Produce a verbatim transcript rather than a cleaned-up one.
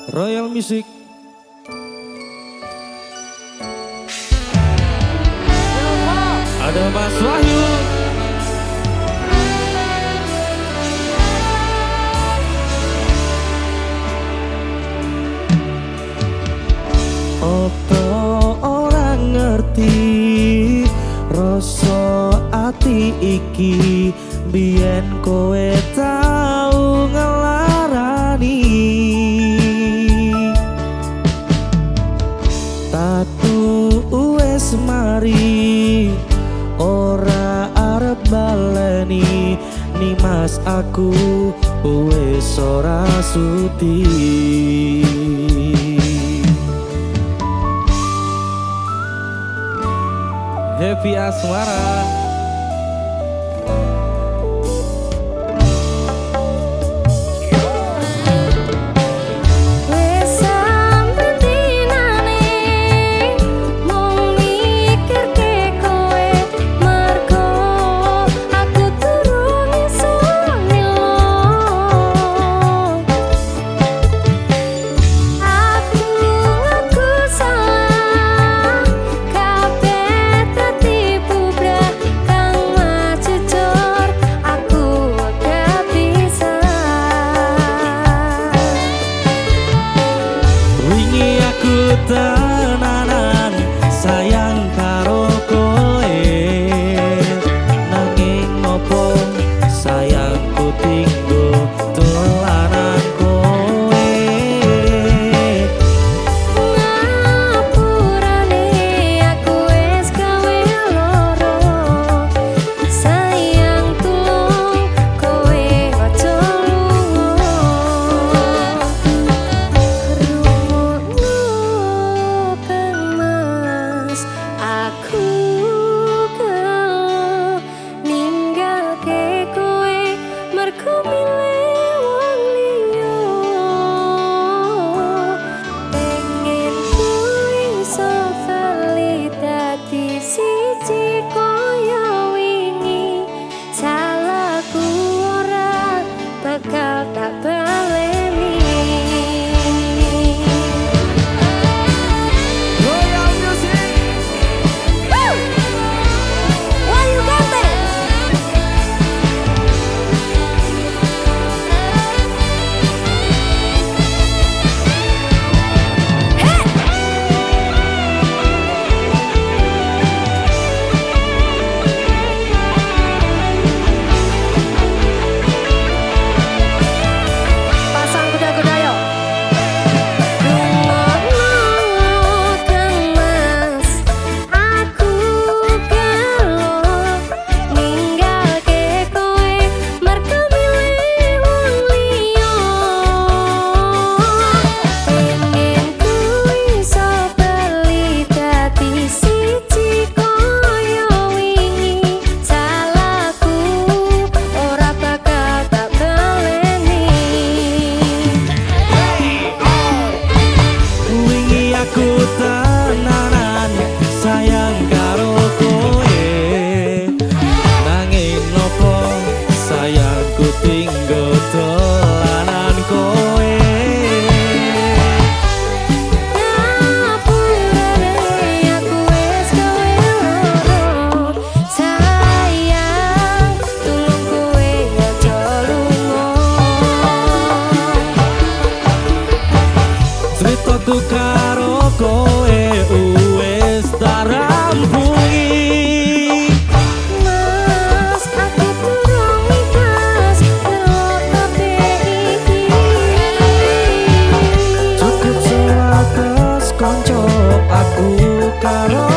Royal Music. Ada Mas Wahyu. Opo orang ngerti rasa ati iki biyen kowe tau ngelarani tatu wes mari ora arep baleni ni mas aku wes ora sudi. Happy Asmara. Tenanan sayang karo koe nanging ngopo sayangku tinggo dolanan koe ngapurane aku wis gawe loro sayang tulung koe aja lunga aku gelo ninggalke kowe mergo milih wong liya pengen kowe iso bali dadi siji kaya wingi salahku ora bakal tak baleni. Tenanan sayang karo kowe nanging nopo sayangku tinggo dolanan kowe ngapurane aku wis gawe loro sayang tulung kowe aja lunga ceritaku karo kowe wis tarampungi mas aku durung ikhlas karo kabeh iki cukup sewates konco aku karo